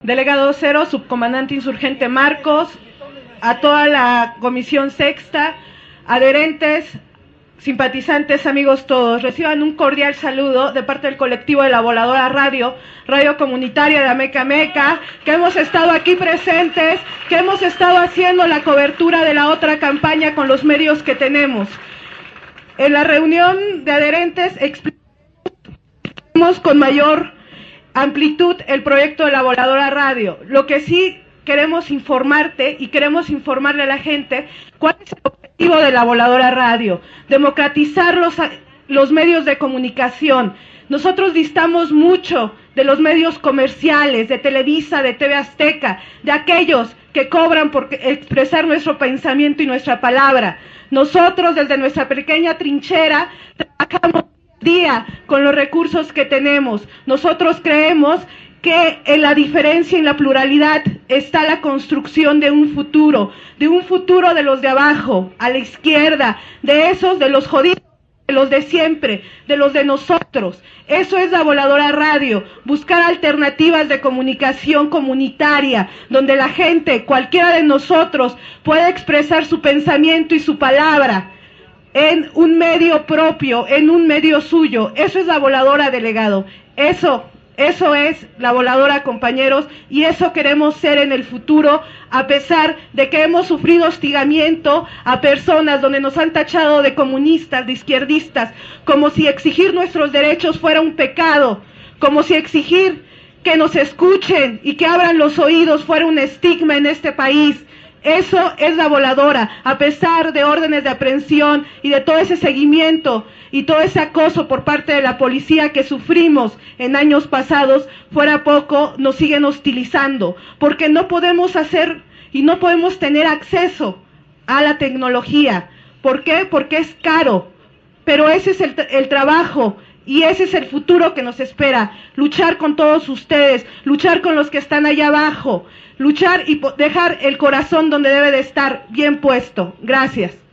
delegado Cero, subcomandante insurgente Marcos, a toda la comisión sexta, adherentes, simpatizantes, amigos todos, reciban un cordial saludo de parte del colectivo de La Voladora Radio, radio comunitaria de Ameca Meca, que hemos estado aquí presentes, que hemos estado haciendo la cobertura de la otra campaña con los medios que tenemos. En la reunión de adherentes explicamos con mayor amplitud el proyecto de La Voladora Radio. Lo que sí queremos informarte y queremos informarle a la gente cuál es el objetivo de La Voladora Radio: democratizar los medios de comunicación. Nosotros distamos mucho de los medios comerciales, de Televisa, de TV Azteca, de aquellos que cobran por expresar nuestro pensamiento y nuestra palabra. Nosotros, desde nuestra pequeña trinchera, trabajamos día con los recursos que tenemos. Nosotros creemos que en la diferencia y en la pluralidad está la construcción de un futuro de los de abajo, a la izquierda, de esos, de los jodidos, de los de siempre, de los de nosotros. Eso es La Voladora Radio, buscar alternativas de comunicación comunitaria, donde la gente, cualquiera de nosotros, pueda expresar su pensamiento y su palabra en un medio propio, en un medio suyo. Eso es La Voladora, delegado. Eso es La Voladora, compañeros, y eso queremos ser en el futuro, a pesar de que hemos sufrido hostigamiento a personas donde nos han tachado de comunistas, de izquierdistas, como si exigir nuestros derechos fuera un pecado, como si exigir que nos escuchen y que abran los oídos fuera un estigma en este país. Eso es La Voladora, a pesar de órdenes de aprehensión y de todo ese seguimiento y todo ese acoso por parte de la policía que sufrimos en años pasados. Fuera poco, nos siguen hostilizando, porque no podemos hacer y no podemos tener acceso a la tecnología. ¿Por qué? Porque es caro, pero ese es el trabajo. Y ese es el futuro que nos espera, luchar con todos ustedes, luchar con los que están allá abajo, luchar y dejar el corazón donde debe de estar, bien puesto. Gracias.